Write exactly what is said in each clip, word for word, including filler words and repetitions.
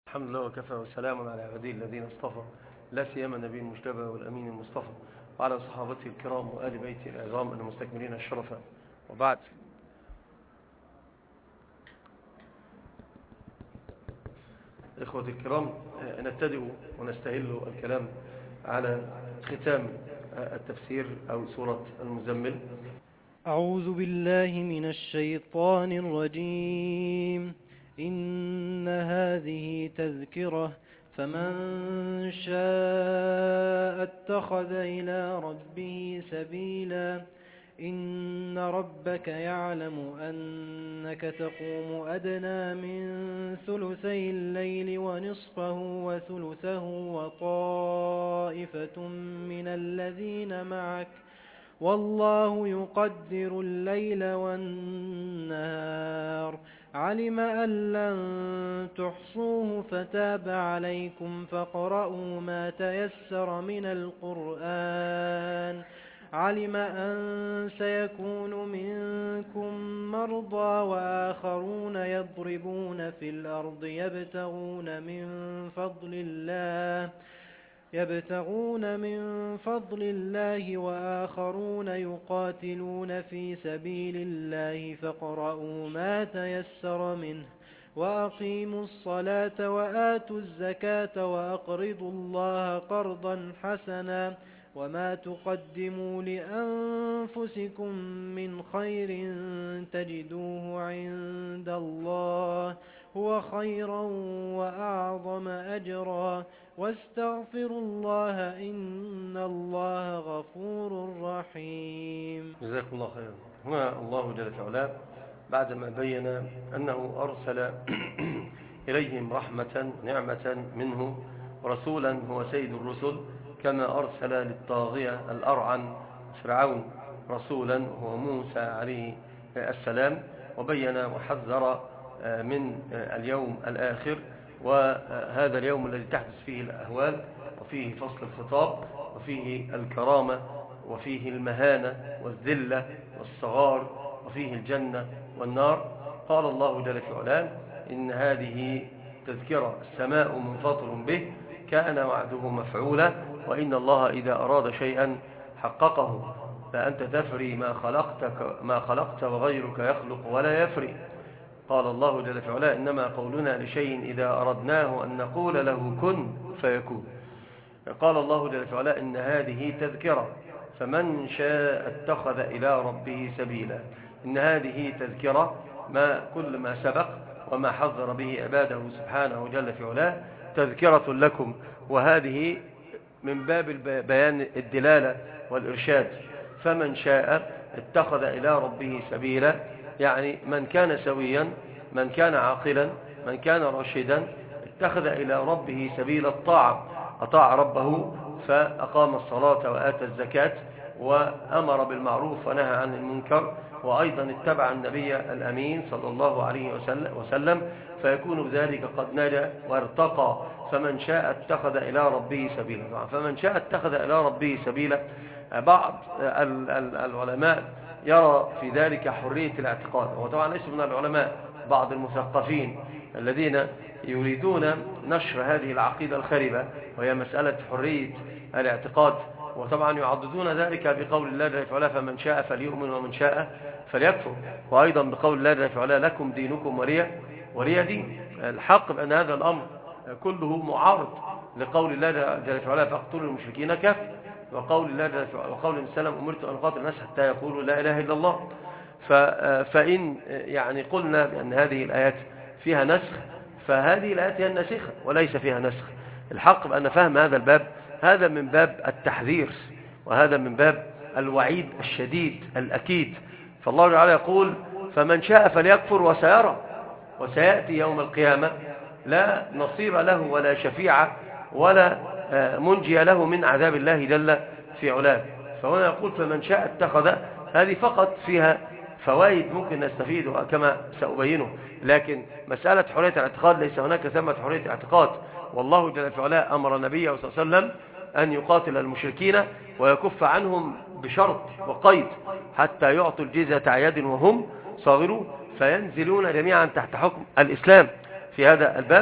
الحمد لله وكفى وسلام على عباده الذين اصطفى، لا سيما النبي المجتبى والأمين المصطفى وعلى صحابته الكرام وآل بيته العظام المستكملين الشرفاء، وبعد. إخوة الكرام، نبتدئ ونستهل الكلام على ختام التفسير أو سورة المزمل. أعوذ بالله من الشيطان الرجيم. إن هذه تذكرة فمن شاء اتخذ إلى ربه سبيلا. إن ربك يعلم أنك تقوم أدنى من ثلثي الليل ونصفه وثلثه وطائفة من الذين معك والله يقدر الليل والنهار. علم أن لن تحصوه فتاب عليكم فاقرؤوا ما تيسر من القرآن. علم أن سيكون منكم مرضى وآخرون يضربون في الأرض يبتغون من فضل الله يبتغون من فضل الله وآخرون يقاتلون في سبيل الله فاقرؤوا ما تيسر منه وأقيموا الصلاة وآتوا الزكاة وأقرضوا الله قرضا حسنا وما تقدموا لأنفسكم من خير تجدوه عند الله هو خيرا وأعظم أجرا واستغفروا الله إن الله غفور رحيم. جزاكم الله خيرا. هنا الله جل وعلا بعدما بين أنه أرسل إليهم رحمة نعمة منه رسولا هو سيد الرسل، كما أرسل للطاغية الأرعن فرعون رسولا هو موسى عليه السلام، وبين وحذر من اليوم الآخر، وهذا اليوم الذي تحدث فيه الأهوال وفيه فصل الخطاب وفيه الكرامة وفيه المهانة والذلة والصغار وفيه الجنة والنار. قال الله جل وعلا: إن هذه تذكرة السماء منفطر به كان وعده مفعولا وإن الله إذا أراد شيئا حققه. فأنت تفري ما خلقتك ما خلقت وغيرك يخلق ولا يفري. قال الله جل وعلا: إنما قولنا لشيء إذا أردناه أن نقول له كن فيكون. قال الله جل وعلا: إن هذه تذكرة فمن شاء اتخذ إلى ربه سبيلا. إن هذه تذكرة، ما كل ما سبق وما حذر به عباده سبحانه جل وعلا تذكرة لكم، وهذه من باب بيان الدلالة والإرشاد. فمن شاء اتخذ إلى ربه سبيلا، يعني من كان سويا، من كان عاقلا، من كان راشدا، اتخذ إلى ربه سبيل الطاعة، أطاع ربه فأقام الصلاة وآتى الزكاة وأمر بالمعروف ونهى عن المنكر، وأيضا اتبع النبي الأمين صلى الله عليه وسلم، فيكون بذلك قد نجا وارتقى. فمن شاء اتخذ إلى ربه سبيلا. فمن شاء اتخذ إلى ربه سبيلا، بعض العلماء يرى في ذلك حرية الاعتقاد، وطبعا ليس من العلماء، بعض المثقفين الذين يريدون نشر هذه العقيدة الخربة وهي مسألة حرية الاعتقاد، وطبعا يعضدون ذلك بقول الله جل وعلا: فمن شاء فليؤمن ومن شاء فليكفر، وأيضا بقول الله جل وعلا: لكم دينكم ولي ولي دين. الحق بأن هذا الأمر كله معارض لقول الله جل وعلا: فاقتلوا المشركين كافة، وقول الله جل وعلا: وقول السلام أمرت أن أقاتل الناس حتى يقولوا لا إله إلا الله. فإن يعني قلنا بأن هذه الآيات فيها نسخ، فهذه الآيات هي الناسخة وليس فيها نسخ. الحق بأن فهم هذا الباب هذا من باب التحذير، وهذا من باب الوعيد الشديد الأكيد. فالله تعالى يقول: فمن شاء فليكفر وسيرى، وسيأتي يوم القيامة لا نصير له ولا شفيع ولا منجي له من عذاب الله جل في علاه. فهنا يقول: فمن شاء اتخذ، هذه فقط فيها فوائد ممكن نستفيدها كما سأبينه، لكن مسألة حرية الاعتقاد ليس هناك ثمة حرية الاعتقاد. والله جل وعلا أمر نبيه صلى الله عليه وسلم أن يقاتل المشركين ويكف عنهم بشرط وقيد حتى يعطوا الجزية عن يد وهم صاغرون، فينزلون جميعا تحت حكم الإسلام في هذا الباب،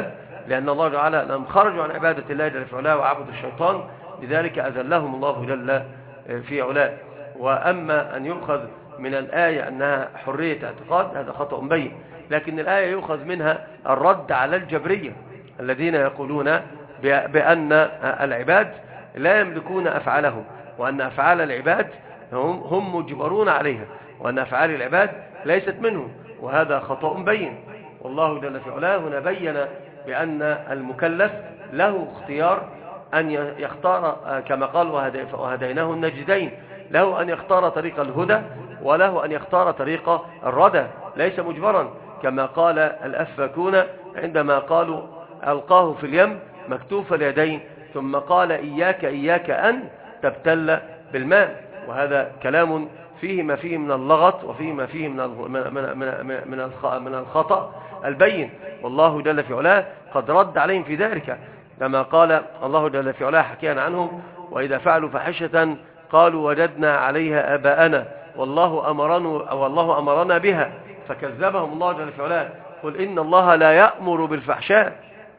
لأن الله تعالى لم خرجوا عن عبادة الله جل في علاه وعبدوا الشيطان، لذلك أذلهم الله جل في علاه. وأما أن يؤخذ من الآية أنها حرية اعتقاد هذا خطأ بين، لكن الآية يؤخذ منها الرد على الجبرية الذين يقولون بأن العباد لا يملكون أفعالهم، وأن أفعال العباد هم, هم مجبرون عليها، وأن أفعال العباد ليست منهم، وهذا خطأ بين. والله جل في علاه هنا بين بأن المكلف له اختيار أن يختار كما قال وهديناه النجدين، له أن يختار طريق الهدى وله أن يختار طريق الردى، ليس مجبرا كما قال الأفاكون عندما قالوا ألقاه في اليم مكتوف اليدين ثم قال إياك إياك أن تبتل بالماء. وهذا كلام فيه ما فيه من اللغط وفيه ما فيه من من من الخطأ البين، والله جل في علاه قد رد عليهم في ذلك كما قال الله جل في علاه حكيا عنهم وإذا فعلوا فحشة قالوا وجدنا عليها آباءنا والله أمرنا والله أمرنا بها فكذبهم الله جل في علاه. قل إن الله لا يأمر بالفحشاء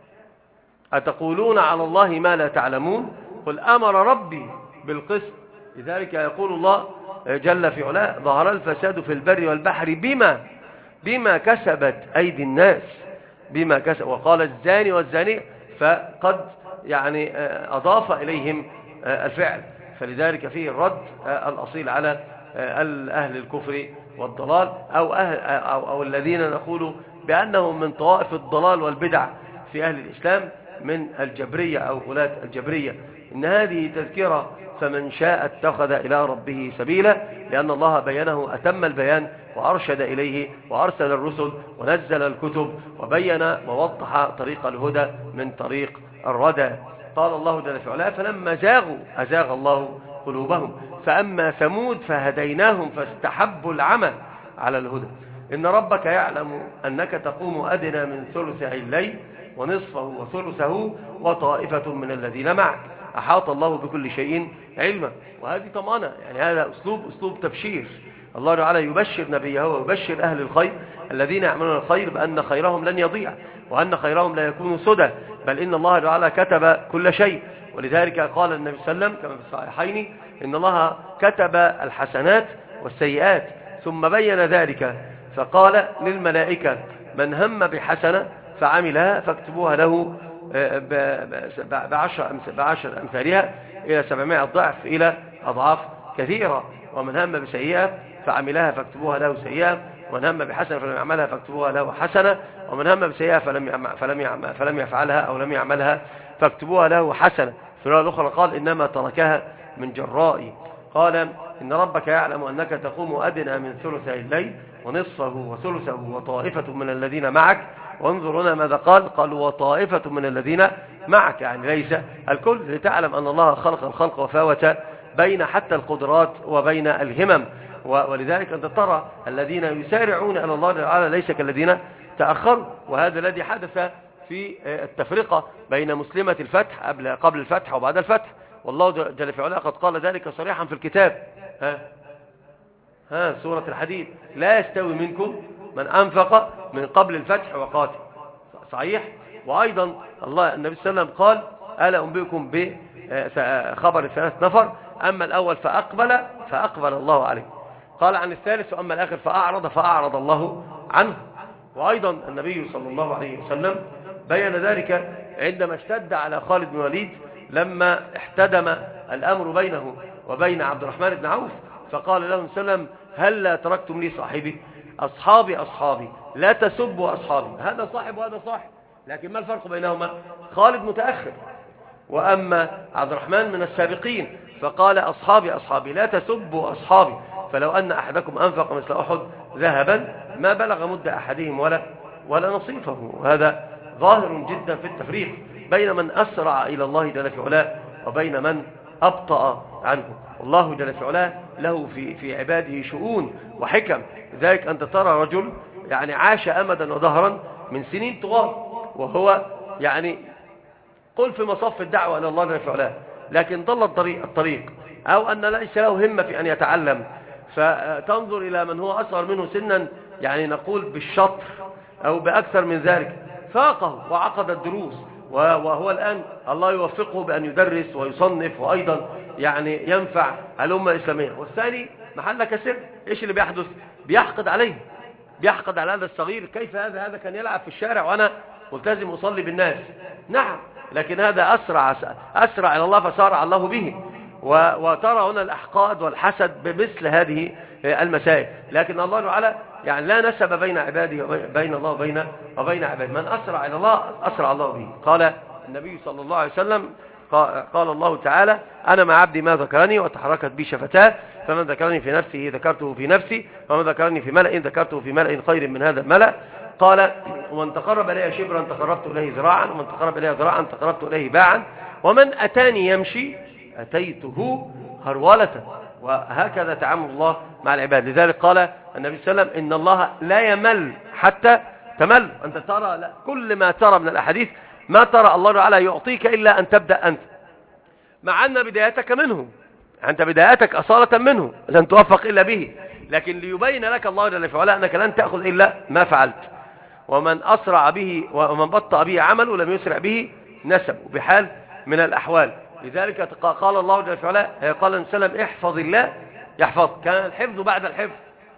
أتقولون على الله ما لا تعلمون قل أمر ربي بالقسط. لذلك يقول الله جل في علاه ظهر الفساد في البر والبحر بما بما كسبت أيدي الناس بما كسب، وقال الزاني والزانية فقد يعني أضاف إليهم الفعل، فلذلك فيه الرد الأصيل على أهل الكفر والضلال أو, أهل أو, أو الذين نقول بأنهم من طوائف الضلال والبدع في أهل الإسلام من الجبرية أو غلاة الجبرية. إن هذه تذكرة فمن شاء اتخذ إلى ربه سبيلا، لأن الله بينه أتم البيان وأرشد إليه وأرسل الرسل ونزل الكتب وبين ووضح طريق الهدى من طريق الردى. قال الله جل في علاه فلما زاغوا أزاغ الله قلوبهم فأما ثمود فهديناهم فاستحبوا العمى على الهدى. إن ربك يعلم أنك تقوم أدنى من ثلثي الليل ونصفه وثلثه وطائفة من الذين معك أحاط الله بكل شيء علما. وهذه طمأنة، يعني هذا أسلوب أسلوب تبشير. الله تعالى يبشر نبيه ويبشر أهل الخير الذين يعملون الخير بأن خيرهم لن يضيع وأن خيرهم لا يكون سدى، بل إن الله تعالى كتب كل شيء. ولذلك قال النبي صلى الله عليه وسلم كما في الصحيحين إن الله كتب الحسنات والسيئات ثم بين ذلك فقال للملائكة من هم بحسنة فعملها فاكتبوها له بعشر, بعشر أمثالها إلى سبعمائة ضعف إلى أضعاف كثيرة، ومن هم بسيئة فعملها فاكتبوها له سيئة، ومن هم بحسنة فلم يعملها فاكتبوها له حسنة، ومن هم بسيئة فلم فلم فلم يفعلها أو لم يعملها فاكتبوها له حسنة. في الرواية الأخرى قال إنما تركها من جرائي. قال إن ربك يعلم أنك تقوم أدنى من ثلثي الليل ونصفه وثلثه وطائفة من الذين معك، وانظر هنا ماذا قال قال وطائفة من الذين معك، يعني ليس الكل، لتعلم أن الله خلق الخلق وفاوت بين حتى القدرات وبين الهمم. ولذلك أنت ترى الذين يسارعون إلى الله تعالى ليس كالذين تأخروا، وهذا الذي حدث في التفرقة بين مسلمة الفتح قبل الفتح وبعد الفتح، والله جل في علاه قد قال ذلك صريحا في الكتاب. ها ها سورة الحديد لا يستوي منكم من أنفق من قبل الفتح وقاتل، صحيح. وأيضا الله النبي صلى الله عليه وسلم قال ألا أنبئكم بخبر ثلاث نفر أما الأول فأقبل فأقبل الله عليه، قال عن الثالث وأما الآخر فأعرض فأعرض الله عنه. وأيضا النبي صلى الله عليه وسلم بين ذلك عندما اشتد على خالد بن الوليد لما احتدم الأمر بينه وبين عبد الرحمن بن عوف، فقال له صلى الله عليه وسلم هل لا تركتم لي صاحبي؟ أصحابي أصحابي لا تسبوا أصحابي، هذا صاحب وهذا صاحب، لكن ما الفرق بينهما؟ خالد متأخر وأما عبد الرحمن من السابقين، فقال أصحابي أصحابي لا تسبوا أصحابي فلو أن أحدكم أنفق مثل أحد ذهبا ما بلغ مد أحدهم ولا ولا نصيفه. وهذا ظاهر جدا في التفريق بين من أسرع إلى الله جل في علاه وبين من أبطأ عنه. والله جل في علاه له في في عباده شؤون وحكم، لذلك أنت ترى رجل يعني عاش أمدا ودهرا من سنين طوال وهو يعني قل في مصف الدعوة إلى الله جل في علاه، لكن ضل الطريق الطريق أو أن ليس له همة في أن يتعلم، فتنظر إلى من هو أصغر منه سنا يعني نقول بالشطر أو بأكثر من ذلك فاقه وعقد الدروس، وهو الآن الله يوفقه بأن يدرس ويصنف وأيضا يعني ينفع الأمة الإسلامية. والثاني محل سر، إيش اللي بيحدث؟ بيحقد عليه، بيحقد على هذا الصغير. كيف هذا هذا كان يلعب في الشارع وأنا ملتزم أصلي بالناس. نعم، لكن هذا أسرع أسرع إلى الله فسارع الله به. وترى هنا الأحقاد والحسد بمثل هذه المسائل. لكن الله تعالى يعني لا نسب بين عباده بين الله وبين وبين عباده. من أسرع إلى الله أسرع الله به. قال النبي صلى الله عليه وسلم، قال الله تعالى: أنا مع عبدي ما ذكرني وتحركت بي شفتاه، فمن ذكرني في نفسه ذكرته في نفسي، ومن ذكرني في ملأ ذكرته في ملأ خير من هذا الملأ. قال: ومن تقرب إليه شبرا تقربت إليه ذراعا، ومن تقرب إليه ذراعا تقربت إليه باعا، ومن أتاني يمشي أتيته هرولة. وهكذا تعامل الله مع العباد. لذلك قال النبي صلى الله عليه وسلم: إن الله لا يمل حتى تمل. أنت ترى لا كل ما ترى من الأحاديث ما ترى الله تعالى يعطيك إلا أن تبدأ أنت، مع أن بدايتك منه، أنت بدايتك أصالة منه لن توفق إلا به، لكن ليبين لك الله جل وعلا أنك لن تأخذ إلا ما فعلت. ومن أسرع به ومن بطأ به عمله لم يسرع به نسب بحال من الأحوال. لذلك قال الله جل وعلا، قال النبي صلى الله عليه وسلم: احفظ الله يحفظ. كان الحفظ بعد الحفظ.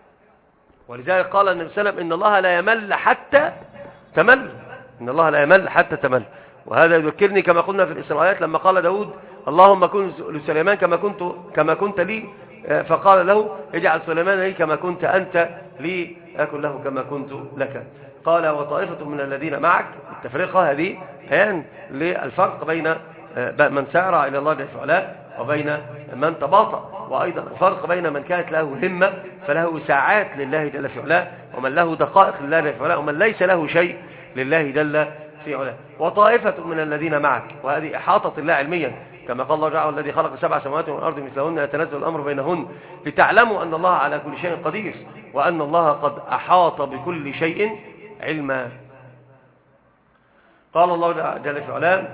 ولذلك قال النبي صلى الله عليه وسلم: إن الله لا يمل حتى تمل. إن الله لا يمل حتى تمل. وهذا يذكرني كما قلنا في الإسرائيليات لما قال داود: اللهم كن لسليمان كما كنت كما كنت لي، فقال له: اجعل سليمان لي كما كنت أنت لي، أكن له كما كنت لك. قال: وطائفة من الذين معك. التفرقة هذه بيان للفرق بين من سارع إلى الله جل وعلا وبين من تباطأ، وأيضا الفرق بين من كانت له همة فله ساعات لله جل في علاه، ومن له دقائق لله جل في علاه، ومن ليس له شيء لله جل في علاه. وطائفة من الذين معك، وهذه إحاطة الله علميا كما قال الله تعالى: الذي خلق سبع سماوات والأرض مثلهن يتنزل الأمر بينهن لتعلموا أن الله على كل شيء قدير وأن الله قد أحاط بكل شيء علما. قال الله جل في علاه: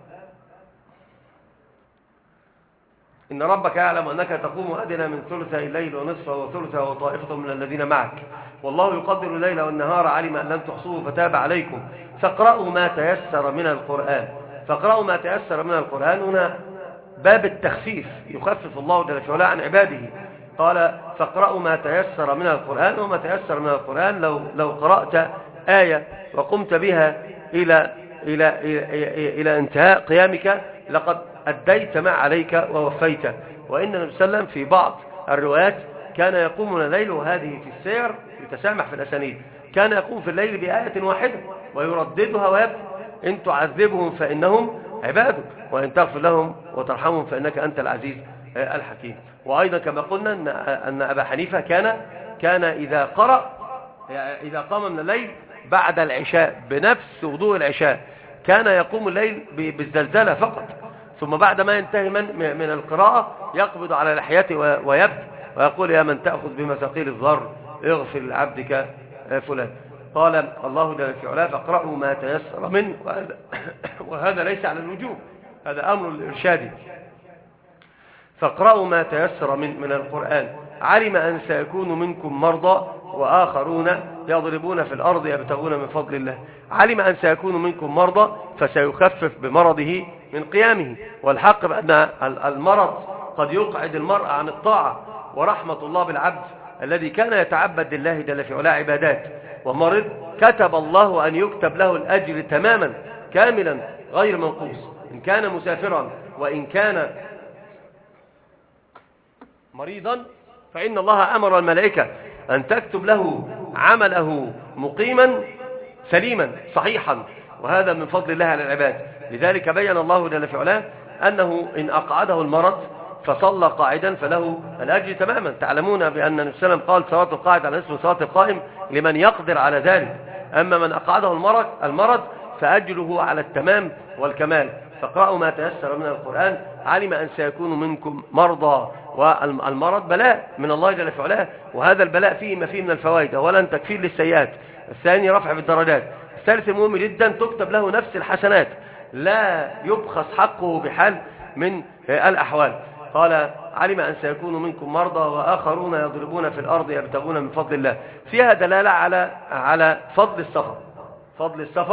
إن ربك يعلم أنك تقوم أدنى من ثلثي الليل ونصفه وثلثه وطائفة من الذين معك والله يقدر الليل والنهار علم أن لن تحصوه فتاب عليكم فاقرأوا ما تيسر من القرآن. فاقرأوا ما تيسر من القرآن هنا باب التخفيف، يخفف الله جل وعلا عن عباده. قال: فاقرأوا ما تيسر من القرآن. وما تيسر من القرآن لو لو قرأت آية وقمت بها إلى إلى إلى, إلى انتهاء قيامك لقد أديت ما عليك ووفيت. وإن النبي صلى الله عليه وسلم في بعض الروايات كان يقوم من الليل، وهذه في السير يتسامح في الأسانيد، كان يقوم في الليل بآية واحدة ويرددها ويبكي: إن تعذبهم فإنهم عبادك وإن تغفر لهم وترحمهم فإنك أنت العزيز الحكيم. وأيضا كما قلنا أن أن أبا حنيفة كان كان إذا قرأ إذا قام من الليل بعد العشاء بنفس وضوء العشاء كان يقوم الليل بالزلزلة فقط، ثم بعد ما ينتهي من من القراءة يقبض على لحيته ويبكي ويقول: يا من تأخذ بمثاقيل الذر اغفر لعبدك فلان. قال الله جل في علاه: فاقرأوا ما تيسر منه. وهذا, وهذا ليس على الوجوب، هذا أمر الإرشاد. فاقرأوا ما تيسر من من القرآن. علم أن سيكون منكم مرضى وآخرون يضربون في الأرض يبتغون من فضل الله. علم أن سيكون منكم مرضى فسيخفف بمرضه من قيامه. والحق بأن المرض قد يقعد المرء عن الطاعة، ورحمة الله بالعبد الذي كان يتعبد لله جل في علاه عبادات ومرض كتب الله أن يكتب له الأجر تماما كاملا غير منقوص، إن كان مسافرا وإن كان مريضا فإن الله أمر الملائكة أن تكتب له عمله مقيما سليما صحيحا، وهذا من فضل الله على العباد. لذلك بين الله جل في علاه أنه إن أقعده المرض فصلى قاعدا فله الأجر تماما. تعلمون بأن النبي صلى الله عليه وسلم قال: صلاة القاعد على اسم صلاة القائم لمن يقدر على ذلك، أما من أقعده المرض المرض فأجره على التمام والكمال. فاقرأوا ما تيسر من القرآن. علم أن سيكون منكم مرضى، والمرض بلاء من الله جل في علاه، وهذا البلاء فيه ما فيه من الفوائد: أولا تكفير للسيئات، الثاني رفع بالدرجات، الثالث مهم جدا تكتب له نفس الحسنات لا يبخس حقه بحال من الأحوال. قال: علم أن سيكون منكم مرضى وآخرون يضربون في الأرض يبتغون من فضل الله. فيها دلالة على على فضل السفر، فضل السفر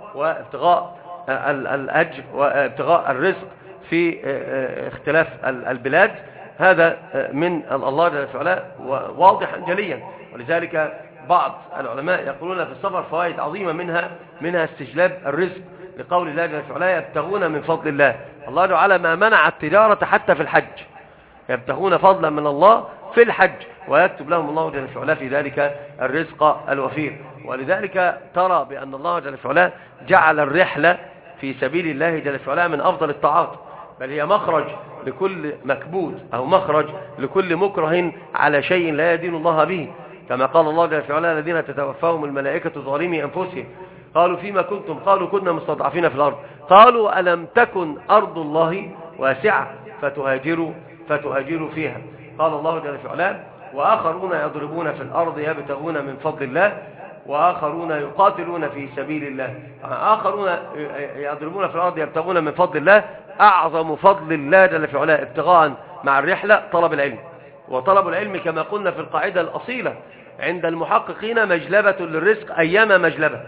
وابتغاء الأجر وابتغاء الرزق في اختلاف البلاد. هذا من الله جل وعلا واضحا جليا. ولذلك بعض العلماء يقولون في السفر فوائد عظيمة، منها منها استجلاب الرزق، لقول الله جل وعلا يبتغون من فضل الله. الله جل وعلا ما منع التجارة حتى في الحج، يبتغون فضلا من الله في الحج، ويكتب لهم الله جل وعلا في ذلك الرزق الوفير. ولذلك ترى بأن الله جل وعلا جعل الرحلة في سبيل الله جل وعلا من أفضل الطاعات، بل هي مخرج لكل مكبوت أو مخرج لكل مكره على شيء لا يدين الله به، كما قال الله جل وعلا الذين تتوفاهم الملائكة ظالمي أنفسهم قالوا فيما كنتم قالوا كنا مستضعفين في الأرض قالوا ألم تكن أرض الله واسعة فتهاجروا فتهاجروا فيها. قال الله جل وعلا وآخرون يضربون في الأرض يبتغون من فضل الله وآخرون يقاتلون في سبيل الله. آخرون يضربون في الأرض يبتغون من فضل الله، أعظم فضل الله جل وعلا ابتغاء مع الرحلة طلب العلم. وطلب العلم كما قلنا في القاعدة الأصيلة عند المحققين مجلبة للرزق أيام مجلبة.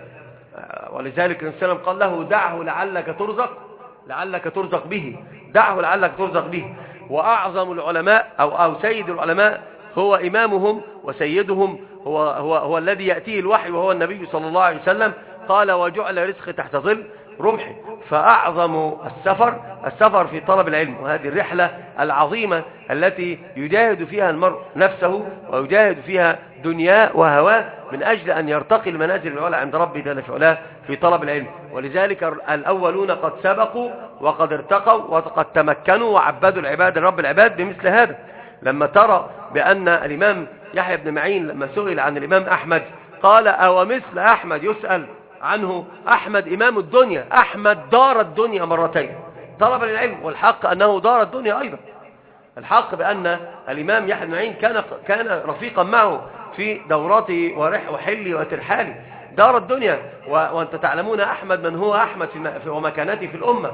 ولذلك النبي صلى الله عليه وسلم قال له دعه لعلك ترزق لعلك ترزق به، دعه لعلك ترزق به. وأعظم العلماء أو, أو سيد العلماء هو إمامهم وسيدهم، هو, هو, هو الذي يأتيه الوحي وهو النبي صلى الله عليه وسلم. قال وجعل رزق تحت ظل رمحي. فأعظم السفر السفر في طلب العلم، وهذه الرحلة العظيمة التي يجاهد فيها المرء نفسه ويجاهد فيها دنياه وهواه من أجل أن يرتقي المنازل العلى عند ربه جل وعلا في طلب العلم. ولذلك الأولون قد سبقوا وقد ارتقوا وقد تمكنوا وعبدوا العباد رب العباد بمثل هذا. لما ترى بأن الإمام يحيى بن معين لما سئل عن الإمام أحمد قال أو مثل أحمد يسأل عنه؟ أحمد إمام الدنيا، أحمد دار الدنيا مرتين طلب العلم، والحق أنه دار الدنيا أيضا. الحق بأن الإمام يحيى بن معين كان كان رفيقا معه في دوراته ورح وحلي وترحالي دار الدنيا. وأنت تعلمون أحمد من هو أحمد في ومكانته في الأمة.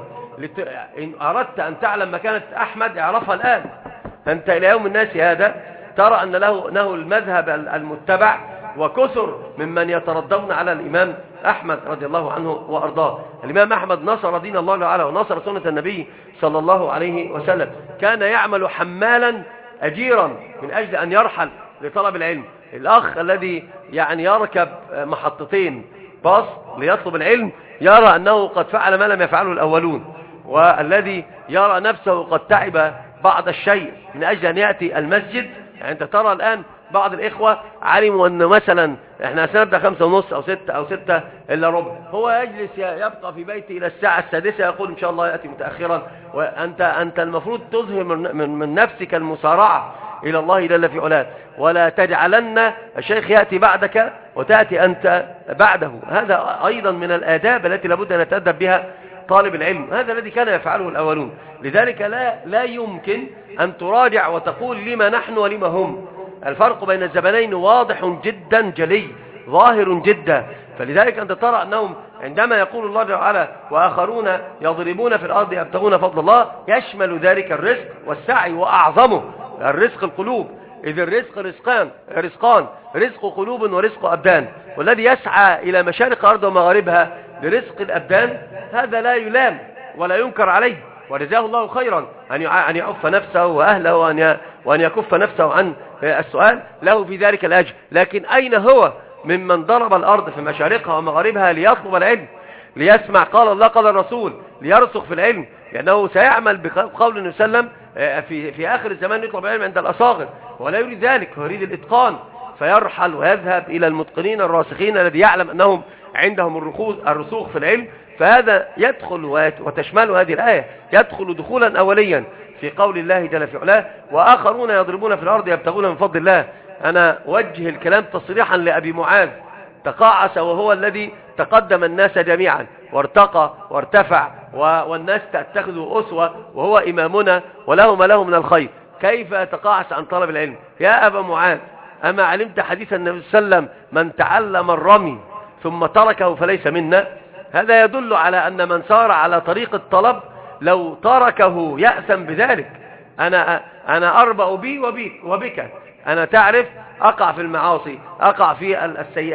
إن أردت أن تعلم مكانة أحمد اعرفها الآن. أنت إلى يوم الناس هذا ترى أن له, له المذهب المتبع، وكثر ممن يتردون على الإمام أحمد رضي الله عنه وأرضاه. الإمام أحمد نصر دين الله تعالى ونصر سنة النبي صلى الله عليه وسلم. كان يعمل حمالا أجيرا من أجل أن يرحل لطلب العلم. الأخ الذي يعني يركب محطتين باص ليطلب العلم يرى أنه قد فعل ما لم يفعله الأولون، والذي يرى نفسه قد تعب بعض الشيء من أجل أن يأتي المسجد. يعني أنت ترى الآن بعض الإخوة علموا أن مثلا إحنا سنبدأ خمسة ونص أو ستة أو ستة إلا ربع، هو يجلس يبقى في بيته إلى الساعة السادسة يقول إن شاء الله يأتي متأخرا. وأنت أنت المفروض تظهر من, من, من نفسك المسارعة إلى الله جل في علاه، ولا تجعلن الشيخ يأتي بعدك وتأتي أنت بعده. هذا أيضا من الآداب التي لابد أن يتأدب بها طالب العلم. هذا الذي كان يفعله الأولون. لذلك لا, لا يمكن أن تراجع وتقول لما نحن ولما هم. الفرق بين الزمنين واضح جدا جلي ظاهر جدا. فلذلك أنت ترى أنهم عندما يقول الله جل وعلا وآخرون يضربون في الأرض يبتغون فضل الله يشمل ذلك الرزق والسعي، وأعظمه الرزق القلوب. إذ الرزق رزقان رزقان رزق قلوب ورزق أبدان، والذي يسعى إلى مشارق الأرض ومغاربها لرزق الأبدان هذا لا يلام ولا ينكر عليه، وجزاه الله خيرا أن يعف نفسه وأهله وأن يكف نفسه عن السؤال، له في ذلك الأجر. لكن أين هو ممن ضرب الأرض في مشارقها ومغاربها ليطلب العلم، ليسمع قال الله قال الرسول، ليرسخ في العلم؟ لأنه سيعمل بقول النبي صلى الله عليه وسلم في, في آخر الزمان يطلب العلم عند الأصاغر، ولا يريد ذلك، هو يريد الإتقان، فيرحل ويذهب إلى المتقنين الراسخين الذي يعلم أنهم عندهم الرسوخ في العلم. فهذا يدخل وتشمل هذه الآية يدخل دخولا أوليا في قول الله جل في علاه وآخرون يضربون في الأرض يبتغون من فضل الله. أنا أوجه الكلام تصريحا لأبي معاذ، تقاعس وهو الذي تقدم الناس جميعا وارتقى وارتفع والناس تتخذه أسوة وهو إمامنا وله ما له من الخير، كيف يتقاعس عن طلب العلم؟ يا أبا معاذ أما علمت حديث النبي صلى الله عليه وسلم من تعلم الرمي ثم تركه فليس منا؟ هذا يدل على أن من سار على طريق الطلب لو تركه يأثم بذلك. أنا أنا أربأ بي وبيك وبك، أنا تعرف أقع في المعاصي، أقع في السيئات،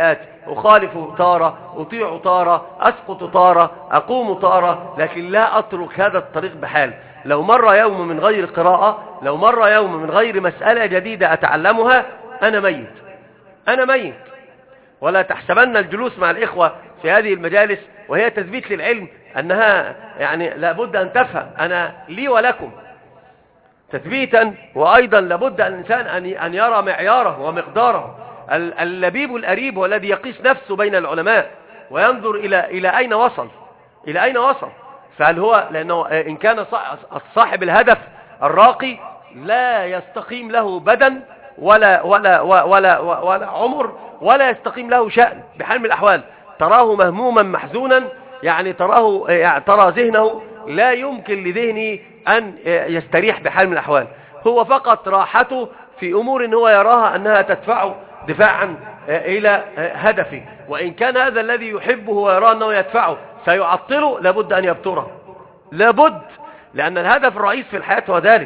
أخالف تارة، أطيع تارة، أسقط تارة، أقوم تارة، لكن لا أترك هذا الطريق بحال. لو مر يوم من غير قراءة، لو مر يوم من غير مسألة جديدة أتعلمها، أنا ميت، أنا ميت. ولا تحسبن الجلوس مع الإخوة في هذه المجالس وهي تثبيت للعلم أنها يعني لابد أن تفهم، أنا لي ولكم تثبيتا، وأيضا لابد الإنسان أن يرى معياره ومقداره. اللبيب الأريب والذي يقيس نفسه بين العلماء وينظر إلى إلى أين وصل، إلى أين وصل. فهل هو، لأنه إن كان صاحب الهدف الراقي لا يستقيم له بدن ولا ولا ولا ولا, ولا عمر ولا يستقيم له شأن بحال من الأحوال. تراه مهموما محزونا، يعني تراه يعني ترى ذهنه لا يمكن لذهنه أن يستريح بحال من الأحوال. هو فقط راحته في أمور هو يراها أنها تدفعه دفاعا إلى هدفه، وإن كان هذا الذي يحبه ويراه أنه يدفعه سيعطله لابد أن يبتره، لابد، لأن الهدف الرئيس في الحياة هو ذلك.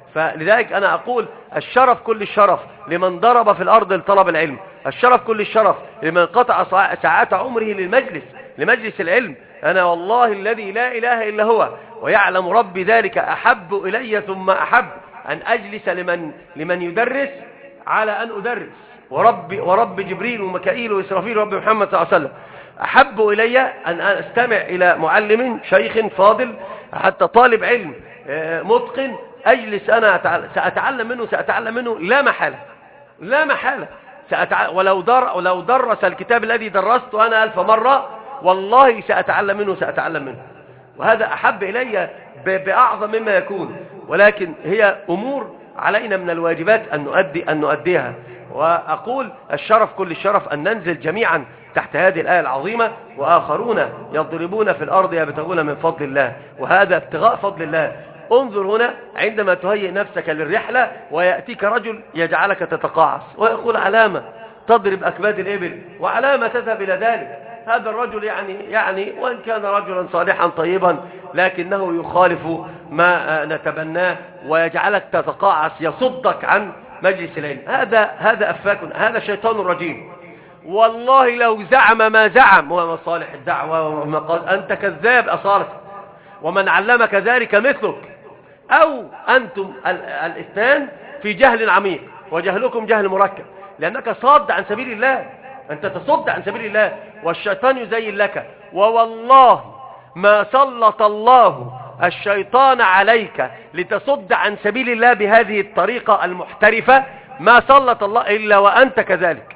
فلذلك أنا أقول الشرف كل الشرف لمن ضرب في الأرض لطلب العلم، الشرف كل الشرف لمن قطع ساعات عمره للمجلس لمجلس العلم. أنا والله الذي لا إله إلا هو ويعلم ربي ذلك أحب إلي ثم أحب أن أجلس لمن لمن يدرس على أن أدرس، ورب ورب جبريل وميكائيل وإسرافيل ورب محمد صلى الله عليه وسلم أحب إلي أن أستمع إلى معلم شيخ فاضل حتى طالب علم متقن أجلس أنا سأتعلم منه سأتعلم منه لا محالة، لا محالة سأتع... ولو در... ولو درس الكتاب الذي درسته أنا ألف مرة والله سأتعلم منه سأتعلم منه، وهذا أحب إلي ب... بأعظم مما يكون. ولكن هي أمور علينا من الواجبات أن نؤدي أن نؤديها. وأقول الشرف كل الشرف أن ننزل جميعا تحت هذه الآية العظيمة، وآخرون يضربون في الأرض يبتغون من فضل الله، وهذا ابتغاء فضل الله. انظر هنا عندما تهيئ نفسك للرحلة ويأتيك رجل يجعلك تتقاعس ويقول علامة تضرب أكباد الإبل وعلامة تذهب إلى ذلك. هذا الرجل يعني يعني وإن كان رجلا صالحا طيبا لكنه يخالف ما نتبناه ويجعلك تتقاعس، يصدك عن مجلس العلم. هذا هذا أفاك، هذا شيطان رجيم. والله لو زعم ما زعم ومصالح الدعوة وما قال أنت كذاب أصالة، ومن علمك ذلك مثلك، أو أنتم الاثنان في جهل عميق وجهلكم جهل مركب، لأنك صاد عن سبيل الله، أنت تصد عن سبيل الله والشيطان يزين لك. ووالله ما سلط الله الشيطان عليك لتصد عن سبيل الله بهذه الطريقة المحترفة، ما سلط الله إلا وأنت كذلك،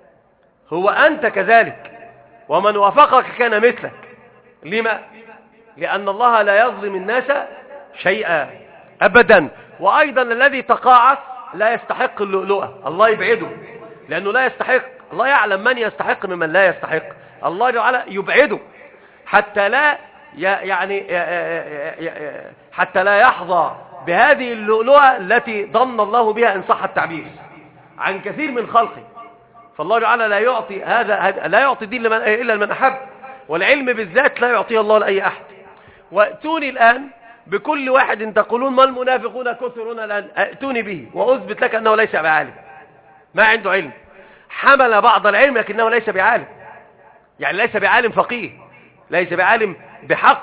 هو أنت كذلك، ومن وافقك كان مثلك. لما؟ لأن الله لا يظلم الناس شيئا أبدا. وأيضا الذي تقاعس لا يستحق اللؤلؤة، الله يبعده، لأنه لا يستحق. الله يعلم من يستحق ممن لا يستحق، الله تعالى يبعده حتى لا يعني حتى لا يحظى بهذه اللؤلؤة التي ضمن الله بها إن صح التعبير عن كثير من خلقه. فالله تعالى لا يعطي هذا لا يعطي دين لمن إلا لمن أحب، والعلم بالذات لا يعطيه الله لأي أحد. وأتوني الآن بكل واحد تقولون ما المنافقون كثرون الآن، أتوني به وأثبت لك أنه ليس بعالم، ما عنده علم، حمل بعض العلم لكنه ليس بعالم، يعني ليس بعالم فقيه، ليس بعالم بحق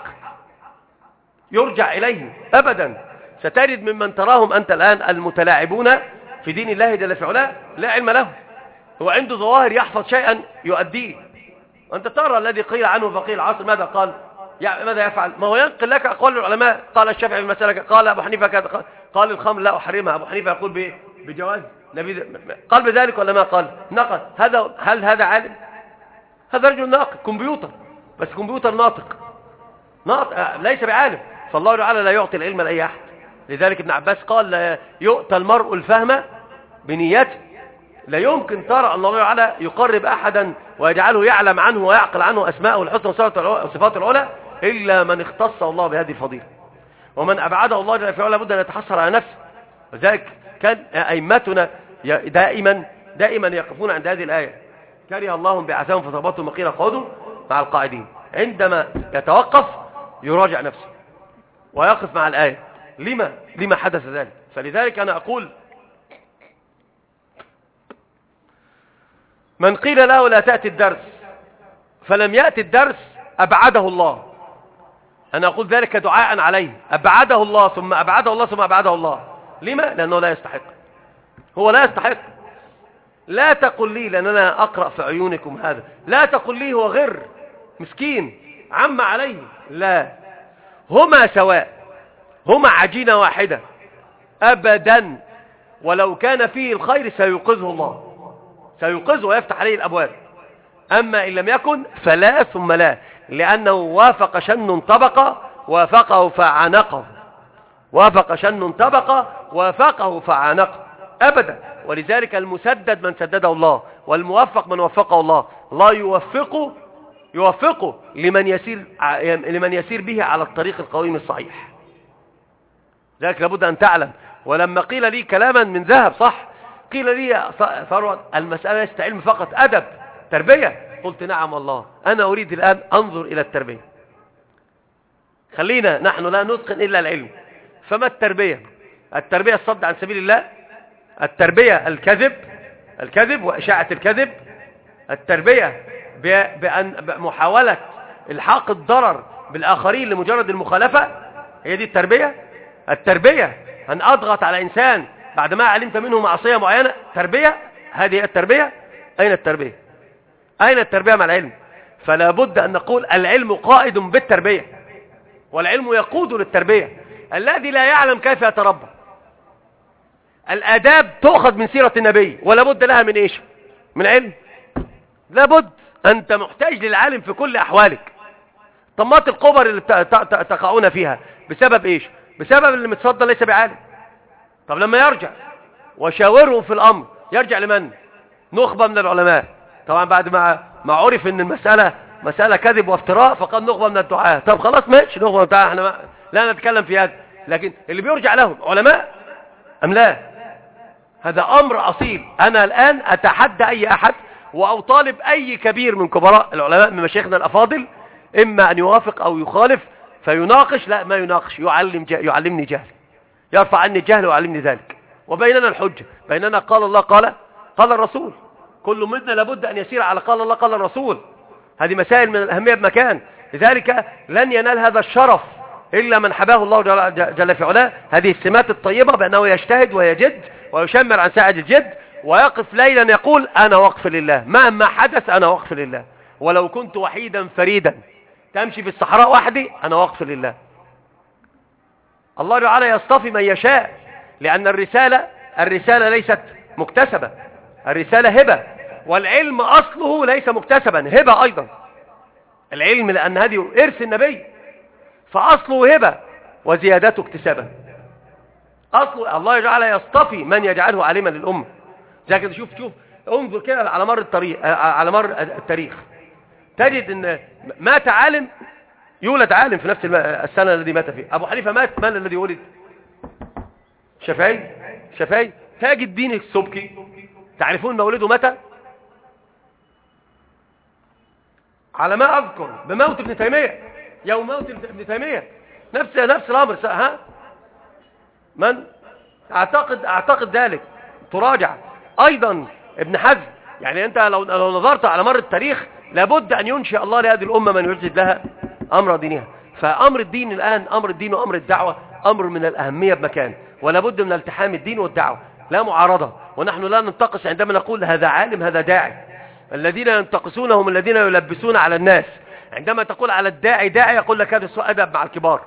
يرجع إليه أبدا. ستجد ممن تراهم أنت الآن المتلاعبون في دين الله جل في علاه لا علم له، هو عنده ظواهر يحفظ شيئا يؤديه. وأنت ترى الذي قيل عنه فقيه العصر ماذا قال؟ يعني ماذا يفعل؟ ما هو ينقل لك أقوال العلماء، قال الشافعي في المسألة، قال أبو حنيفة كذا، قال الخمر لا أحرمها، أبو حنيفة يقول بجواز، قال بذلك ولا ما قال؟ نقل. هذا هل هذا عالم؟ هذا رجل ناقد كمبيوتر، بس كمبيوتر ناطق ناطق ليس بعالم. فالله تعالى لا يعطي العلم لأي أحد. لذلك ابن عباس قال لا يؤتى المرء الفهم بنيته. لا يمكن ترى أن الله تعالى يقرب أحدا ويجعله يعلم عنه ويعقل عنه أسماءه الحسنى وصفاته العلى إلا من اختص الله بهذه الفضيلة، ومن أبعده الله جل في علاه لابد أن يتحسر على نفسه. وذلك كان أئمتنا دائما دائما يقفون عند هذه الآية، كره الله بعثهم فثبتهم وقيل اقعدوا مع القاعدين. عندما يتوقف يراجع نفسه ويقف مع الآية، لما لما حدث ذلك. فلذلك أنا أقول من قيل له لا تأتي الدرس فلم يأتي الدرس أبعده الله. أنا أقول ذلك دعاء عليه، أبعده الله ثم أبعده الله ثم أبعده الله. لما؟ لأنه لا يستحق، هو لا يستحق. لا تقل لي لأن أنا أقرأ في عيونكم هذا، لا تقل لي هو غر مسكين عم عليه، لا، هما سواء، هما عجينة واحدة أبدا. ولو كان فيه الخير سيوقظه الله، سيوقظه ويفتح عليه الأبواب. أما إن لم يكن فلا ثم لا، لأنه وافق شن طبقة وافقه فعانقه، وافق شن طبقة وافقه فعانقه أبدا. ولذلك المسدد من سدده الله، والموفق من وفقه الله. الله يوفقه يوفقه لمن يسير لمن يسير به على الطريق القويم الصحيح. ذلك لابد أن تعلم. ولما قيل لي كلاما من ذهب، صح، قيل لي ثروت المسألة ليست علم فقط، أدب، تربية. قلت نعم والله، أنا أريد الآن أنظر إلى التربية. خلينا نحن لا نتقن إلا العلم. فما التربية؟ التربية الصد عن سبيل الله، التربية الكذب الكذب وإشاعة الكذب، التربية بأن محاولة الحاق الضرر بالآخرين لمجرد المخالفة، هي دي التربية. التربية أن أضغط على إنسان بعدما علمت منه معصية معينة، تربية، هذه التربية. أين التربية؟ أين التربية مع العلم؟ فلا بد أن نقول العلم قائد بالتربية، والعلم يقود للتربية. الذي لا يعلم كيف يتربى. الآداب تؤخذ من سيرة النبي، ولا بد لها من إيش؟ من علم. لا بد، أنت محتاج للعالم في كل أحوالك. طمات القبر اللي تقعون فيها بسبب إيش؟ بسبب اللي متصدى ليس بعالم. طب لما يرجع وشاورهم في الأمر، يرجع لمن؟ نخبة من العلماء. طبعا بعد ما ما عرف ان المسألة مسألة كذب وافتراء، فقد نخبة من الدعاء. طب خلاص ماشي، نخبة من الدعاء، احنا ما لا نتكلم في هذا. لكن اللي بيرجع لهم علماء أم لا؟ هذا أمر أصيل. أنا الآن أتحدى أي أحد وأطالب أي كبير من كبراء العلماء من مشايخنا الأفاضل، إما أن يوافق أو يخالف فيناقش. لا، ما يناقش، يعلم جه... يعلمني جهل، يرفع عني الجهل ويعلمني ذلك. وبيننا الحجة، بيننا قال الله قال قال الرسول. كل منا لابد أن يسير على قال الله قال الرسول. هذه مسائل من الأهمية بمكان. لذلك لن ينال هذا الشرف إلا من حباه الله جل في علاه. هذه السمات الطيبة بأنه يجتهد ويجد ويشمر عن ساعد الجد، ويقف ليلا يقول أنا وقف لله، مهما حدث أنا وقف لله، ولو كنت وحيدا فريدا تمشي في الصحراء وحدي أنا وقف لله. الله تعالى يصطفي من يشاء، لأن الرسالة الرسالة ليست مكتسبة، الرسالة هبة، والعلم أصله ليس مكتسبا، هبة أيضا. العلم لأن هذه إرث النبي، فأصله هبة وزيادته اكتسابا. أصله الله تعالى يصطفي من يجعله عالما للأمة. زي كده، شوف شوف انظر كده على مر الطريق على مر التاريخ، تجد ان مات عالم يولد عالم في نفس السنة الذي مات فيه. أبو حنيفة مات، من الذي ولد؟ شافعي. شافعي. تاج الدين السبكي، تعرفون مولده متى؟ على ما أذكر بموت ابن تيمية، يوم موت ابن تيمية، نفس نفس الأمر. ها من؟ أعتقد أعتقد ذلك، تراجع. أيضا ابن حزم. يعني أنت لو لو نظرت على مر التاريخ لابد أن ينشئ الله لهذه الأمة من يجد لها أمر دينها. فأمر الدين الآن، أمر الدين وأمر الدعوة أمر من الأهمية بمكان، ولا بد من التحام الدين والدعوة، لا معارضة. ونحن لا ننتقص عندما نقول هذا عالم هذا داعي. الذين ينتقصونهم الذين يلبسون على الناس. عندما تقول على الداعي داعي، يقول لك هذا سوء أدب مع الكبار.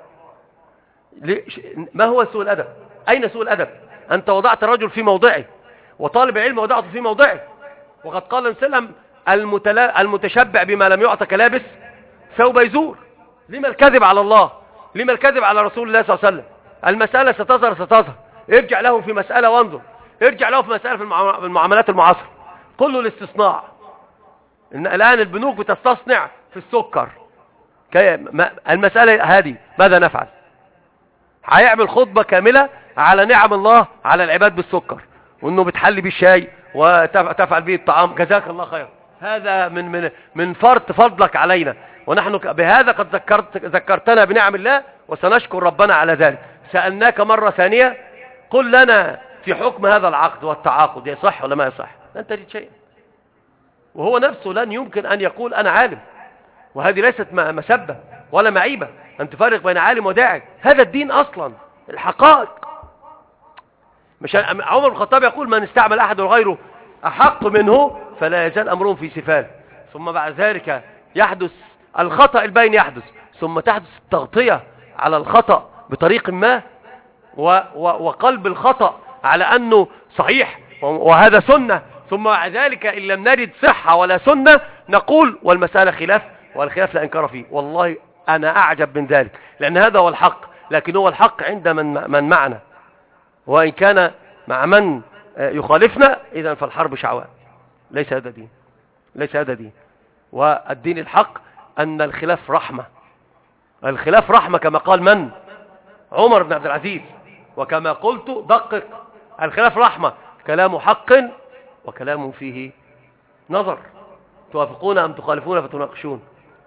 ما هو سوء الأدب؟ أين سوء الأدب؟ أنت وضعت الرجل في موضعه، وطالب العلم وضعته في موضعه. وقد قال وسلم المتلا... المتشبع بما لم يعطى كلابس ثوب يزور. لما الكذب على الله؟ لما الكذب على رسول الله صلى الله عليه وسلم؟ المسألة ستظهر ستظهر. ارجع له في مسألة وانظر، ارجع له في مسألة في المعاملات المعاصرة. قل له الاستصناع. إن الآن البنوك بتستصنع في السكر. المسألة هذه ماذا نفعل؟ هيعمل خطبة كاملة على نعم الله على العباد بالسكر، وانه بتحلي بالشاي وتفعل به الطعام. جزاك الله خير. هذا من من من فرط فضلك علينا، ونحن بهذا قد ذكرت ذكرتنا بنعم الله، وسنشكر ربنا على ذلك. سألناك مرة ثانية قل لنا في حكم هذا العقد والتعاقد، يصح ولا ما يصح؟ لن تجد شيء. وهو نفسه لن يمكن أن يقول أنا عالم، وهذه ليست مسبة ولا معيبة أن تفرق بين عالم وداعي. هذا الدين أصلا الحقائق. مش عمر بن الخطاب يقول من استعمل أحد غيره أحق منه فلا يزال أمرهم في سفال، ثم بعد ذلك يحدث الخطأ البين يحدث، ثم تحدث التغطية على الخطأ بطريق ما، و و وقلب الخطأ على أنه صحيح وهذا سنة، ثم بعد ذلك إن لم نجد صحة ولا سنة نقول والمسألة خلاف، والخلاف لا إنكار فيه. والله أنا أعجب من ذلك، لأن هذا هو الحق، لكن هو الحق عند من, من معنا، وإن كان مع من يخالفنا إذن فالحرب شعواء. ليس هذا دين، ليس هذا دين. والدين الحق أن الخلاف رحمة، الخلاف رحمة كما قال من؟ عمر بن عبد العزيز. وكما قلت دقق، الخلاف رحمة، كلام حق وكلام فيه نظر، توافقون أم تخالفون فتناقشون.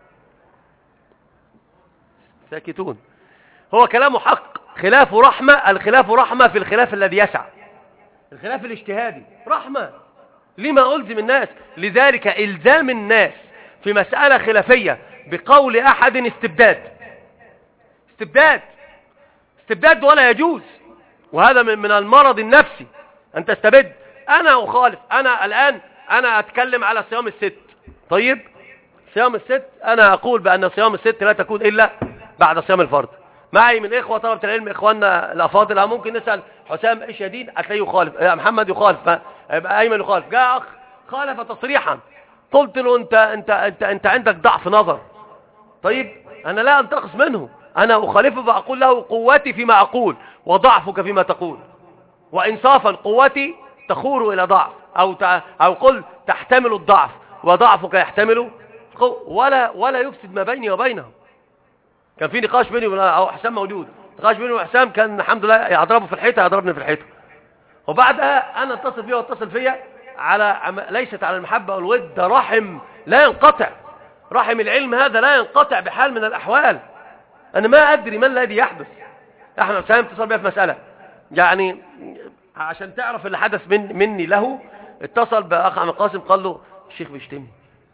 ساكتون. هو كلام حق، خلاف رحمة، الخلاف رحمة في الخلاف الذي يسع، الخلاف الاجتهادي رحمة. لما ألزم الناس؟ لذلك إلزام الناس في مسألة خلافية بقول أحد استبداد، استبداد استبداد ولا يجوز. وهذا من المرض النفسي أن تستبد. أنا أخالف، أنا الآن أنا أتكلم على صيام الست. طيب صيام الست أنا أقول بأن صيام الست لا تكون إلا بعد صيام الفرض. معي من إخوة طلبة العلم إخواننا الأفاضل، ممكن نسأل حسام إيش يدين، هتلاقيه يخالف، أحمد يخالف، أيمن يخالف. جاء أخ خالف تصريحا، قلت له أنت, أنت, أنت, أنت عندك ضعف نظر. طيب أنا لا أنتقص منه، أنا أخالفه فأقول له قوتي فيما أقول وضعفك فيما تقول، وإنصافا قوتي تخور إلى ضعف، أو أو قل تحتمل الضعف وضعفك يحتمل، ولا ولا يفسد ما بيني وبينه. كان في نقاش بيني أو حسام موجود، نقاش بيني وحسام، كان الحمد لله يضربه في الحيطة يضربني في الحيطة، وبعدها أنا اتصل فيه واتصل فيا على ليست على المحبة والود، رحم لا ينقطع، رحم العلم هذا لا ينقطع بحال من الأحوال. أنا ما أدري ما الذي يحدث. أحمد حسام اتصل بيا في مسألة، يعني عشان تعرف اللي حدث من مني له، اتصل بأخ عم قاسم قال له الشيخ بيشتمني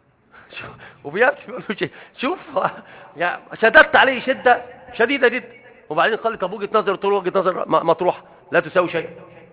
وبيبكي بيقول له شوف يعني شددت عليه شدة شديدة جدا، وبعدين قال لي طب وجهة نظر، قلت له وجهة نظر مطروحة لا تساوي شيء.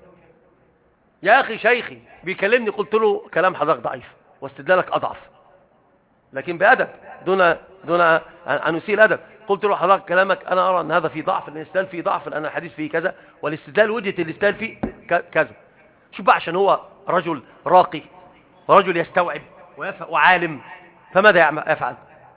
يا أخي شيخي بيكلمني، قلت له كلام حضرتك ضعيف واستدلالك أضعف، لكن بأدب دون دون أن أسيء الأدب. قلت له حضرتك كلامك أنا أرى أن هذا فيه ضعف، لأن الاستدلال فيه ضعف، لأن الحديث فيه كذا، والاستدلال وجهة الاستدلال فيه كذا. شوف بقى، عشان هو رجل راقي ورجل يستوعب وعالم، فماذا يفعل؟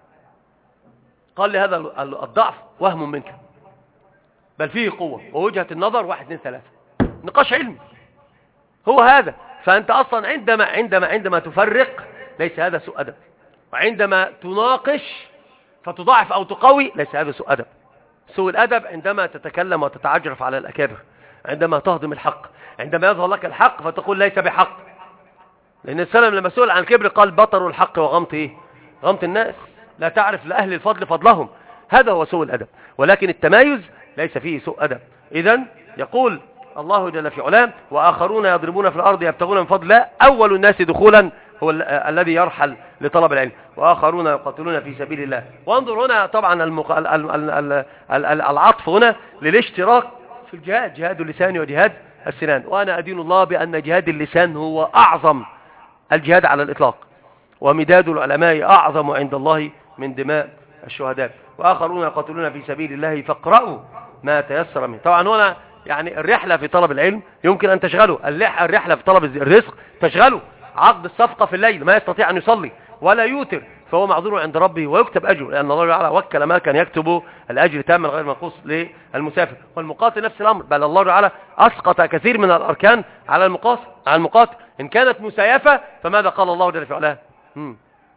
قال لي هذا الضعف وهم منك، بل فيه قوة ووجهة النظر واحد اثنين ثلاثة. نقاش علمي هو هذا. فأنت أصلا عندما عندما عندما تفرق ليس هذا سوء أدب، وعندما تناقش فتضاعف أو تقوي ليس هذا سوء أدب. سوء الأدب عندما تتكلم وتتعجرف على الأكابر، عندما تهضم الحق، عندما يظهر لك الحق فتقول ليس بحق. لأن السلام لما سئل عن الكبر قال بطر الحق وغمط إيه؟ غمط الناس، لا تعرف لأهل الفضل فضلهم. هذا هو سوء الأدب، ولكن التمايز ليس فيه سوء أدب. إذن يقول الله جل في علام وآخرون يضربون في الأرض يبتغون من فضل الله، أول الناس دخولا هو الذي يرحل لطلب العلم، وآخرون يقاتلون في سبيل الله. وانظر هنا طبعا المق... ال... ال... ال... ال... العطف هنا للاشتراك في الجهاد، جهاد اللسان وجهاد السنان. وأنا أدين الله بأن جهاد اللسان هو أعظم الجهاد على الإطلاق، ومداد العلماء أعظم عند الله من دماء الشهداء. وآخرون يقاتلون في سبيل الله فاقرأوا ما تيسر منه. طبعا هنا يعني الرحلة في طلب العلم يمكن أن تشغله، الرحلة في طلب الرزق تشغله. عقد الصفقة في الليل ما يستطيع أن يصلي ولا يوتر فهو معذور عند ربه ويكتب أجره، لأن الله تعالى وكل ما كان يكتب الأجر تاما غير منقوص للمسافر. والمقاتل نفس الأمر، بل الله تعالى أسقط كثير من الأركان على المقاتل على المقاتل إن كانت مسايفة. فماذا قال الله جل في علاه؟ يا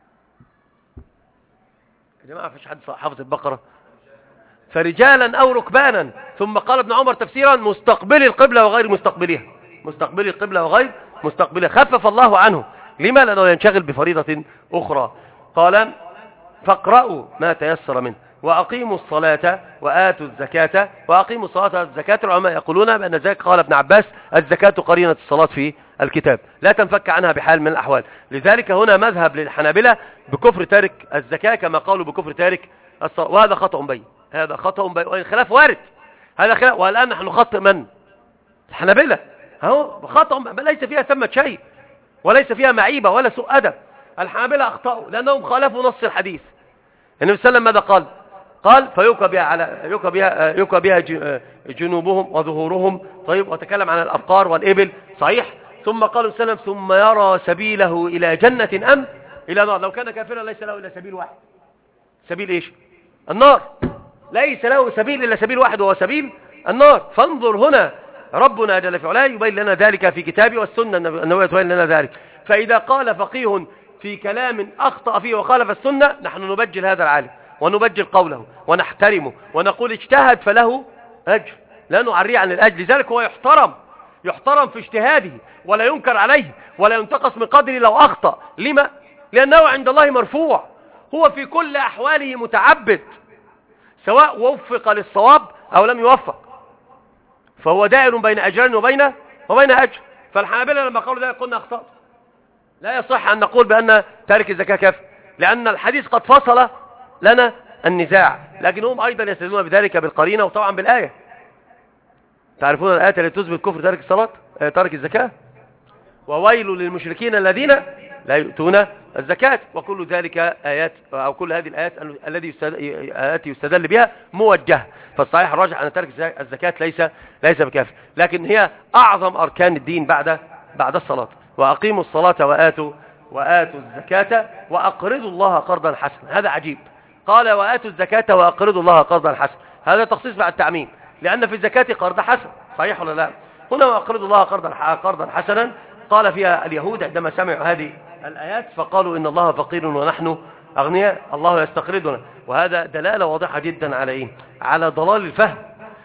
جماعة فيش حد حافظ البقرة؟ فرجالا أو ركبانا. ثم قال ابن عمر تفسيرا مستقبلي القبلة وغير مستقبلها، مستقبلي القبلة وغير مستقبلها. خفف الله عنه، لما؟ لأنه ينشغل بفريضة أخرى. قال فاقرأوا ما تيسر منه وأقيموا الصلاة وآتوا الزكاة. وأقيموا الصلاة والزكاة، العلماء يقولون بأن ذلك قال ابن عباس الزكاة قرينة الصلاة في الكتاب، لا تنفك عنها بحال من الأحوال. لذلك هنا مذهب للحنابلة بكفر تارك الزكاة كما قالوا بكفر تارك الصلاة، وهذا خطأ بين، هذا خطأ بين، والخلاف وارد، هذا خلاف. والآن نحن نخطئ من؟ الحنابلة، اهو خطأ ليس فيها ثمة شيء وليس فيها معيبة ولا سوء أدب. الحنابلة أخطأوا لأنهم خالفوا نص الحديث. النبي صلى الله عليه وسلم ماذا قال؟ قال فيوكى بها على يوكى بها يوكى بها جنوبهم وظهورهم، طيب، وتكلم عن الأبقار والإبل، صحيح. ثم قال صلى الله عليه وسلم ثم يرى سبيله إلى جنة أم إلى نار. لو كان كافرا ليس له إلا سبيل واحد، سبيل إيش؟ النار. ليس له سبيل إلا سبيل واحد وهو سبيل النار. فانظر هنا ربنا جل في علاه يبين لنا ذلك في كتابه والسنة النبوية تبين لنا ذلك. فإذا قال فقيه في كلام أخطأ فيه وخالف السنة نحن نبجل هذا العالم ونبجل قوله ونحترمه ونقول اجتهد فله أجر، لا نعريه عن الأجر. لذلك هو يحترم يحترم في اجتهاده ولا ينكر عليه ولا ينتقص من قدره لو أخطأ. لما؟ لأنه عند الله مرفوع، هو في كل أحواله متعبد سواء وفق للصواب أو لم يوفق، فهو دائر بين أجرين وبين وبين أجر. فالحنابلة لما قالوا ذلك قلنا أخطأت. لا يصح أن نقول بأن تارك الزكاة كافر، لأن الحديث قد فصل لنا النزاع، لكن هم أيضا يستدلون بذلك بالقرينة وطبعا بالآية. تعرفون الآية التي تثبت كفر تارك الصلاة تارك الزكاة؟ وويل للمشركين الذين لا يؤتون الزكاة. وكل ذلك آيات أو كل هذه الآيات التي التي يستدل بها موجهة. فالصحيح الراجح أن ترك الزكاة ليس ليس بكافر، لكن هي أعظم أركان الدين بعد بعد الصلاة. وأقيموا الصلاة وآتوا وآتوا الزكاة وأقرضوا الله قرضا حسنا. هذا عجيب، قال وآتوا الزكاة وأقرضوا الله قرضا حسنا، هذا تخصيص بعد التعميم، لأن في الزكاة قرض حسن، صحيح ولا لا؟ هنا وأقرضوا الله قرضا قرضا حسنا قال فيها اليهود عندما سمعوا هذه الآيات فقالوا إن الله فقير ونحن أغنياء، الله يستقرضنا. وهذا دلالة واضحة جدا على إيه؟ على ضلال الفهم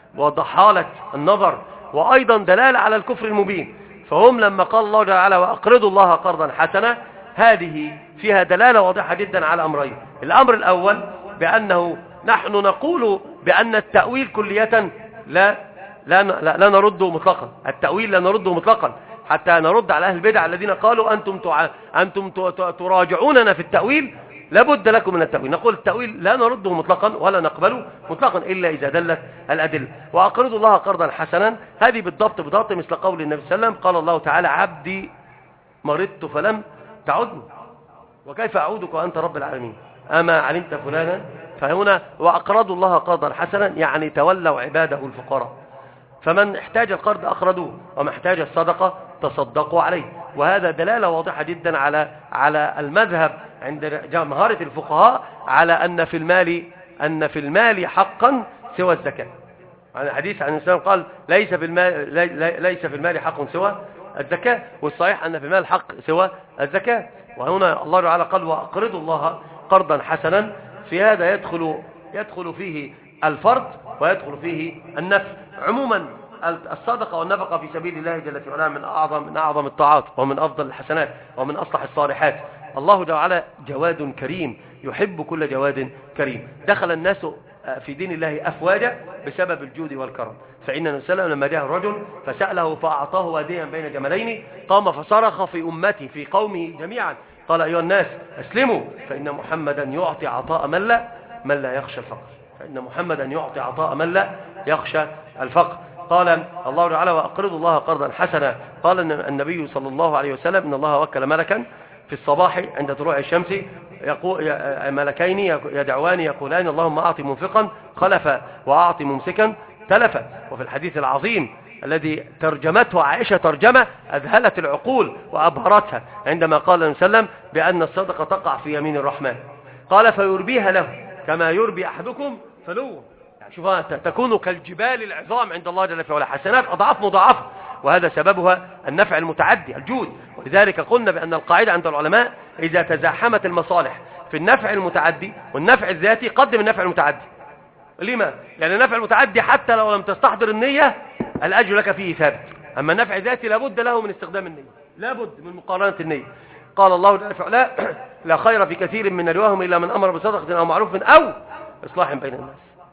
وضحالة النظر، وأيضا دلالة على الكفر المبين. فهم لما قال الله تعالى وأقرضوا الله قرضا حسنا، هذه فيها دلالة واضحة جدا على أمرين. الأمر الأول بأنه نحن نقول بأن التأويل كلية لا لا لا, لا نرده مطلقا، التأويل لا نرده مطلقا، حتى نرد على أهل البدع الذين قالوا أنتم تع... أنتم تراجعوننا في التأويل، لابد لكم من التأويل. نقول التأويل لا نرده مطلقا ولا نقبله مطلقا إلا إذا دلت الأدلة. وأقرضوا الله قرضا حسنا، هذه بالضبط بالضبط مثل قول النبي صلى الله عليه وسلم قال الله تعالى عبدي مرضت فلم تعدني وكيف أعودك وأنت رب العالمين أما علمت فلانا. فهنا وأقرضوا الله قرضا حسنا يعني تولوا عباده الفقراء، فمن احتاج القرض أقرضوه ومن احتاج الصدقة تصدقوا عليه. وهذا دلالة واضحة جدا على على المذهب عند جمهرة الفقهاء على أن في المال أن في المال حقا سوى الزكاة. عن حديث عن الإنسان قال ليس في المال ليس في المال حق سوى الزكاة، والصحيح أن في المال حق سوى الزكاة. وهنا الله تعالى قال وأقرضوا الله قرضا حسنا، في هذا يدخل يدخل فيه الفرض ويدخل فيه النفل. عموما الصدقة والنفقة في سبيل الله جل وعلا من أعظم من أعظم الطاعات ومن أفضل الحسنات ومن أصلح الصالحات. الله تعالى جواد كريم يحب كل جواد كريم. دخل الناس في دين الله أفواجا بسبب الجود والكرم. فإن النبي صلى الله عليه وسلم لما جاء الرجل فسأله فأعطاه واديا بين جملين قام فصرخ في أمته في قومه جميعا قال أيها الناس أسلموا فإن محمدا يعطي عطاء من لا من لا يخشى الفقر، فإن محمدا يعطي عطاء من لا يخشى الفقر. قال الله تعالى وأقرضوا الله قرضا حسنا. قال النبي صلى الله عليه وسلم إن الله وكل ملكا في الصباح عند طلوع الشمس يقول ملكين يدعوان يقولان اللهم أعطي منفقا خلفا وأعطي ممسكا تلفا. وفي الحديث العظيم الذي ترجمته عائشة ترجمة أذهلت العقول وأبهرتها عندما قال النبي صلى الله عليه وسلم بأن الصدقة تقع في يمين الرحمن، قال فيربيها له كما يربي أحدكم فلوه، يعني شوفها تكون كالجبال العظام عند الله جل وعلا، حسنات أضعاف مضاعفة، وهذا سببها النفع المتعدي الجود. ولذلك قلنا بأن القاعدة عند العلماء إذا تزاحمت المصالح في النفع المتعدي والنفع الذاتي قدم النفع المتعدي. لما؟ يعني النفع المتعدي حتى لو لم تستحضر النية الأجر لك فيه ثابت، أما النفع الذاتي لابد له من استخدام النية، لابد من مقارنة النية. قال الله جل وعلا لا خير في كثير من نجواهم إلا من أمر بصدقة أو معروف أو إصلاح بين الناس.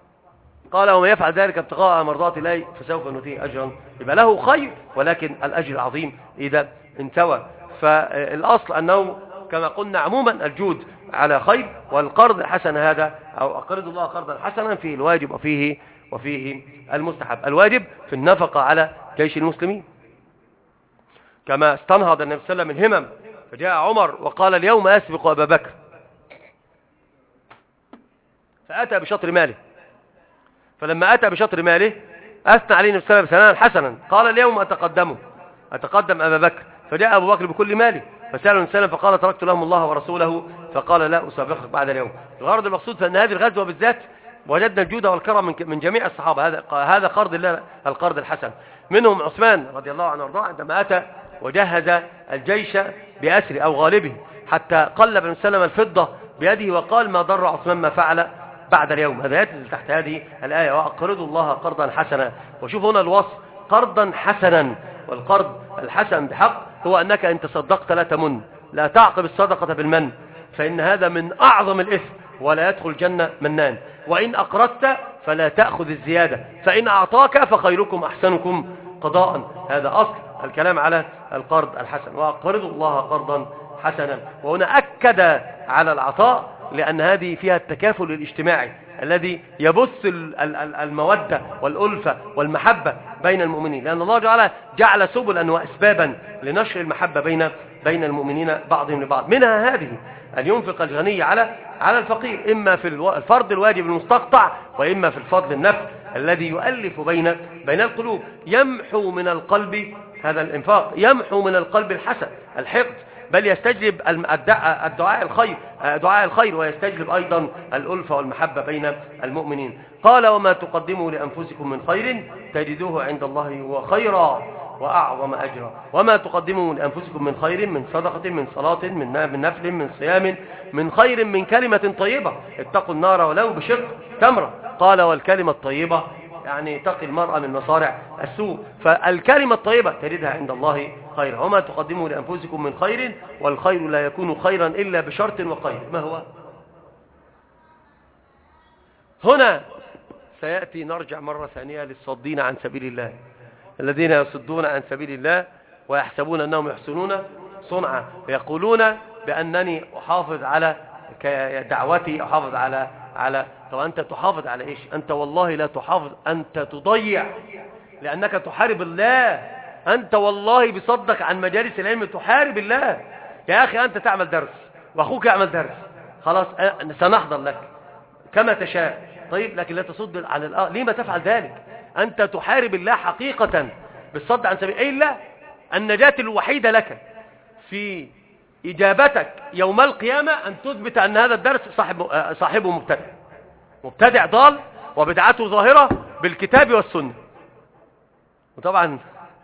قال ومن يفعل ذلك ابتغاء مرضات الله فسوف نؤتيه أجرا، يبقى له خير ولكن الأجر العظيم إذا انتوى. فالأصل أنه كما قلنا عموما الجود على خير، والقرض الحسن هذا أو أقرض الله قرضا حسنا فيه الواجب وفيه وفيه المستحب. الواجب في النفقة على جيش المسلمين، كما استنهض النبي صلى الله عليه وسلم الهمم، فجاء عمر وقال اليوم أسبق أبا بكر، فأتى بشطر ماله. فلما أتى بشطر ماله أثنى عليه النبي صلى الله عليه وسلم حسنا، قال اليوم أتقدمه أتقدم أبا بكر. فجاء أبو بكر بكل ماله فسأله النبي صلى الله عليه وسلم فقال تركت لهم الله ورسوله، فقال لا أسابقك بعد اليوم. الغرض المقصود فأن هذه الغزوة بالذات وجدنا الجود والكرم من جميع الصحابة. هذا هذا قرض الله القرض الحسن. منهم عثمان رضي الله عنه وارضاه عندما أتى وجهز الجيش بأسر أو غالبه، حتى قلب النبي صلى الله عليه وسلم الفضة بيده وقال ما ضر عثمان ما فعل بعد اليوم. هذا ينزل تحت هذه الآية وأقرضوا الله قرضا حسنا. وشوف هنا الوصف قرضا حسنا، والقرض الحسن بحق هو أنك إن تصدقت لا تمن، لا تعقب الصدقة بالمن، فإن هذا من أعظم الإثم ولا يدخل الجنة منان. وإن أقرضت فلا تأخذ الزيادة، فإن أعطاك فخيركم أحسنكم قضاء. هذا أصل الكلام على القرض الحسن، وأقرضوا الله قرضا حسنا. وهنا أكد على العطاء لأن هذه فيها التكافل الاجتماعي الذي يبث المودة والألفة والمحبة بين المؤمنين، لأن الله تعالى جعل سبلا وأسبابا لنشر المحبة بين بين المؤمنين بعضهم لبعض. منها هذه أن ينفق الغني على على الفقير، إما في الفرض الواجب المستقطع، وإما في الفضل النفل الذي يؤلف بين بين القلوب. يمحو من القلب هذا الإنفاق، يمحو من القلب الحسد الحقد، بل يستجلب الدعاء الخير دعاء الخير ويستجلب أيضا الألفة والمحبة بين المؤمنين. قال وما تقدموا لأنفسكم من خير تجدوه عند الله هو خيرا وأعظم أجرا. وما تقدموا لأنفسكم من خير من صدقة من صلاة من نفل من صيام من خير من كلمة طيبة اتقوا النار ولو بشق تمرة. قال والكلمة الطيبة يعني تقي المرأة من مصارع السوء، فالكلمة الطيبة تجدها عند الله خيرا. وما تقدموا لأنفسكم من خير والخير لا يكون خيرا إلا بشرط وقيد. ما هو؟ هنا سيأتي نرجع مرة ثانية للصادين عن سبيل الله، الذين يصدون عن سبيل الله ويحسبون أنهم يحسنون صنعا، ويقولون بأنني أحافظ على دعوتي، أحافظ على على طب أنت تحافظ على إيش؟ أنت والله لا تحافظ، أنت تضيع، لأنك تحارب الله. أنت والله بصدك عن مجالس العلم تحارب الله. يا أخي أنت تعمل درس وأخوك يعمل درس، خلاص سنحضر لك كما تشاء، طيب، لكن لا تصد على الآخر. ليه ما تفعل ذلك؟ أنت تحارب الله حقيقة بالصد عن سبيل الله. النجاة الوحيدة لك في إجابتك يوم القيامة أن تثبت أن هذا الدرس صاحب صاحبه مبتدع مبتدع ضال وبدعته ظاهرة بالكتاب والسنة. وطبعا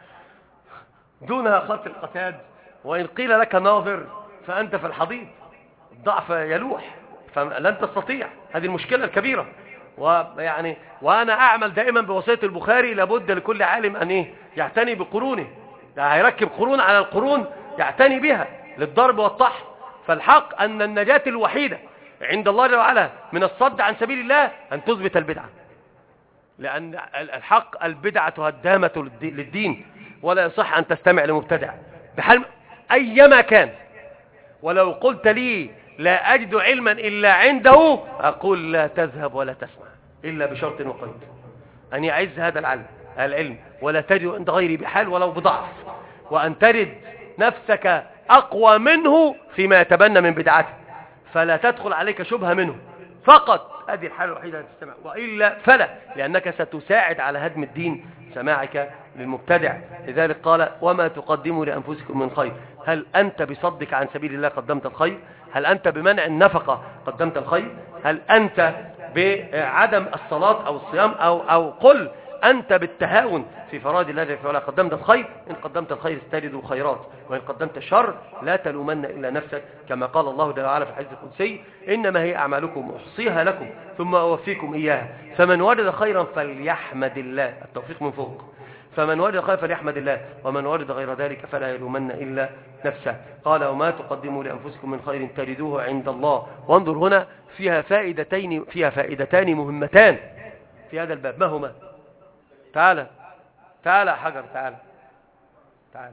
دونها خط القتاد، وإن قيل لك ناظر فأنت في الحضيض، الضعف يلوح فلن تستطيع. هذه المشكلة الكبيرة. ويعني وأنا أعمل دائما بوصية البخاري لابد لكل عالم أن إيه يعتني بقرونه، يعني هيركب قرون على القرون يعتني بها للضرب والطحن. فالحق أن النجاة الوحيدة عند الله جل وعلا من الصد عن سبيل الله أن تثبت البدعة، لأن الحق البدعة هدامة للدين، ولا يصح أن تستمع لمبتدع بحال أيما كان. ولو قلت لي لا أجد علما إلا عنده أقول لا تذهب ولا تسمع إلا بشرط وقيد، أن يعز هذا العلم العلم ولا تجد عند غيري بحال ولو بضعف، وأن ترد نفسك أقوى منه فيما يتبنى من بدعته، فلا تدخل عليك شبهة منه فقط. هذه الحالة الوحيدة أن تستمع، وإلا فلا، لأنك ستساعد على هدم الدين سماعك للمبتدع. لذلك قال وما تقدموا لأنفسكم من خير. هل أنت بصدك عن سبيل الله قدمت الخير؟ هل أنت بمنع النفقة قدمت الخير؟ هل أنت بعدم الصلاة أو الصيام أو أو قل أنت بالتهاون في فرائض الله جل وعلا قدمت الخير؟ إن قدمت الخير استجدوا خيرات، وإن قدمت الشر لا تلومن إلا نفسك، كما قال الله جل وعلا في الحديث القدسي إنما هي أعمالكم أحصيها لكم ثم أوفيكم إياها فمن وجد خيرا فليحمد الله. التوفيق من فوق. فمن وجد خيرا فليحمد الله ومن وجد غير ذلك فلا يلومن إلا نفسه. قال وما تقدموا لأنفسكم من خير تجدوه عند الله. وانظر هنا فيها فائدتين فيها فائدتان مهمتان في هذا الباب. ما هما؟ تعالى تعالى حجر، تعالى تعالى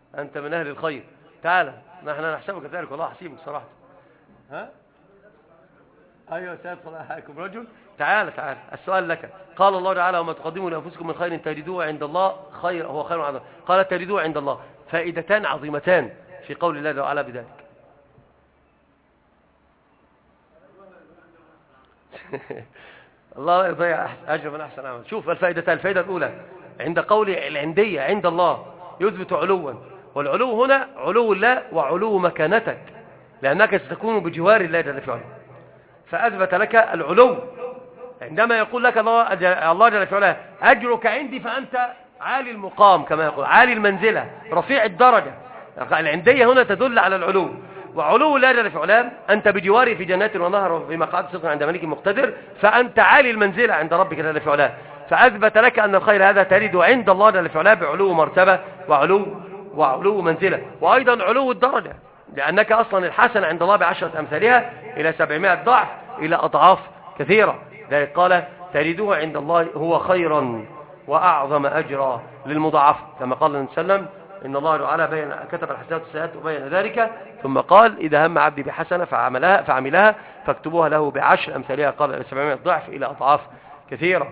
أنت من أهل الخير. تعال، نحن نحسبك ذلك والله حسيبك صراحة. ها؟ أيوة سيد صلاح عليكم رجل. تعال تعال، السؤال لك. قال الله تعالى: وما تقدموا لأنفسكم من خير تجدوه عند الله خير، هو خير عظيم. قال: تجدوه عند الله. فائدتان عظيمتان في قول الله تعالى بذلك. الله يضيع أجر من أحسن عمل. شوف الفائدتان. الفائدة الأولى عند قول العندية عند الله يثبت علوا، والعلو هنا علو الله وعلو مكانتك، لأنك ستكون بجوار الله جل في علاه، فأثبت لك العلو. عندما يقول لك الله الله جل في علاه: أجرك عندي، فأنت عالي المقام كما يقول، عالي المنزلة، رفيع الدرجة. العندية هنا تدل على العلو، وعلو الله جل في علاه أنت بجواره في جنات ونهر وفي مقعد صدق عند ملك مقتدر، فأنت عالي المنزلة عند ربك جل في علاه. فأثبت لك أن الخير هذا تريد عند الله جل في علاه بعلو مرتبة وعلو وعلو منزلة، وأيضا علو الدرجة، لأنك أصلا الحسنة عند الله بعشرة أمثالها إلى سبعمائة ضعف إلى أضعاف كثيرة. ذلك قال: تريدوه عند الله هو خيرا وأعظم أجرا للمضاعفة، كما قال النبي صلى الله عليه وسلم: إن الله تعالى بين كتب الحسنات والسيئات وبين ذلك، ثم قال: إذا هم عبدي بحسنة فعملها فعملها فاكتبوها له بعشر أمثالها، قال إلى سبعمائة ضعف إلى أضعاف كثيرة.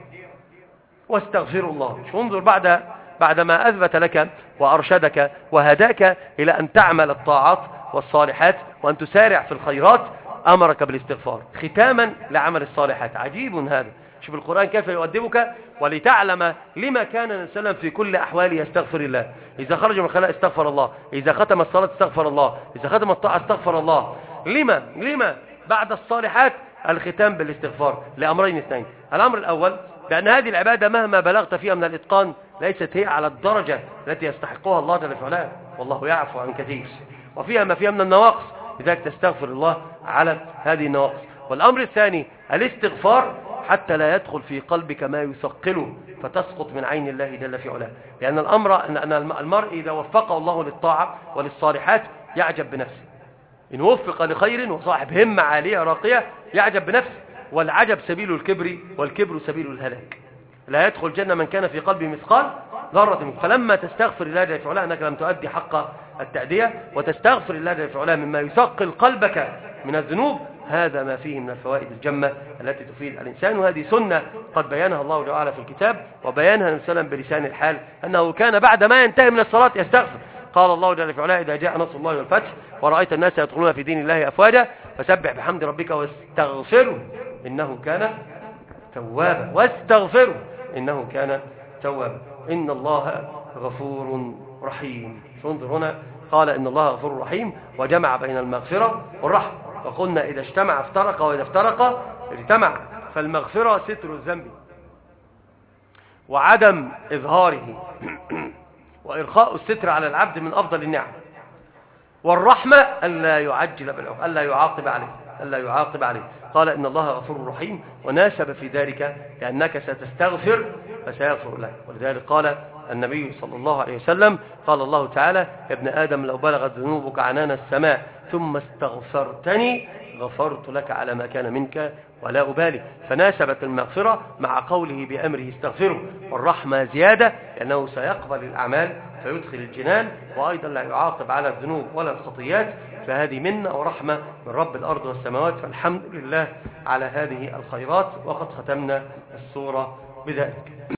واستغفروا الله. انظر بعد بعدما أثبت لك وأرشدك وهداك إلى أن تعمل الطاعات والصالحات وأن تسارع في الخيرات، أمرك بالاستغفار ختاما لعمل الصالحات. عجيب هذا. شوف القرآن كيف يؤدبك، ولتعلم لما كان النبي صلى الله عليه وسلم في كل أحواله يستغفر الله. إذا خرج من الخلاء استغفر الله، إذا ختم الصلاة استغفر الله، إذا ختم الطاعة استغفر الله. لما لما بعد الصالحات الختام بالاستغفار؟ لأمرين اثنين. الأمر الأول بأن هذه العبادة مهما بلغت فيها من الإتقان ليست هي على الدرجة التي يستحقها الله جل وعلا، والله يعفو عن كثير، وفيها ما فيها من النواقص، لذلك تستغفر الله على هذه النواقص. والأمر الثاني الاستغفار حتى لا يدخل في قلبك ما يثقله فتسقط من عين الله جل في علاه، لأن الأمر أن المرء إذا وفقه الله للطاعة وللصالحات يعجب بنفسه. إن وفق لخير وصاحب همة عالية راقية يعجب بنفسه، والعجب سبيل الكبر والكبر سبيل الهلاك. لا يدخل الجنة من كان في قلبه مثقال ذرة منه. فلما تستغفر الله جل في علاه أنك لم تؤدي حق التأدية، وتستغفر الله جل في علاه مما يثقل قلبك من الذنوب، هذا ما فيه من الفوائد الجمة التي تفيد الإنسان. وهذه سنة قد بيانها الله تعالى في الكتاب، وبيانها النبي صلى الله عليه وسلم بلسان الحال، أنه كان بعد ما ينتهي من الصلاة يستغفر. قال الله جل في علاه: إذا جاء نصر الله والفتح ورأيت الناس يدخلون في دين الله أفواجا فسبح بحمد ربك واستغفره إنه كان توابا. واستغفره إنه كان توابا. إن الله غفور رحيم. انظر هنا قال إن الله غفور رحيم، وجمع بين المغفرة والرحمة. وقلنا إذا اجتمع افترق، وإذا افترق اجتمع. فالمغفرة ستر الذنب وعدم إظهاره وإرخاء الستر على العبد من أفضل النعم. والرحمة ألا يعجل بالعقوبة، ألا يعاقب عليه، ألا يعاقب عليه. قال إن الله غفور رحيم، وناسب في ذلك لأنك ستستغفر فسيغفر لك. ولذلك قال النبي صلى الله عليه وسلم: قال الله تعالى: يا ابن آدم لو بلغت ذنوبك عنان السماء ثم استغفرتني غفرت لك على ما كان منك ولا أبالي. فناسبت المغفرة مع قوله بأمره استغفره. والرحمة زيادة لأنه سيقبل الأعمال فيدخل الجنان، وأيضا لا يعاقب على الذنوب ولا الخطيات. فهذه منة ورحمة من رب الأرض والسماوات. فالحمد لله على هذه الخيرات. وقد ختمنا السورة بذلك.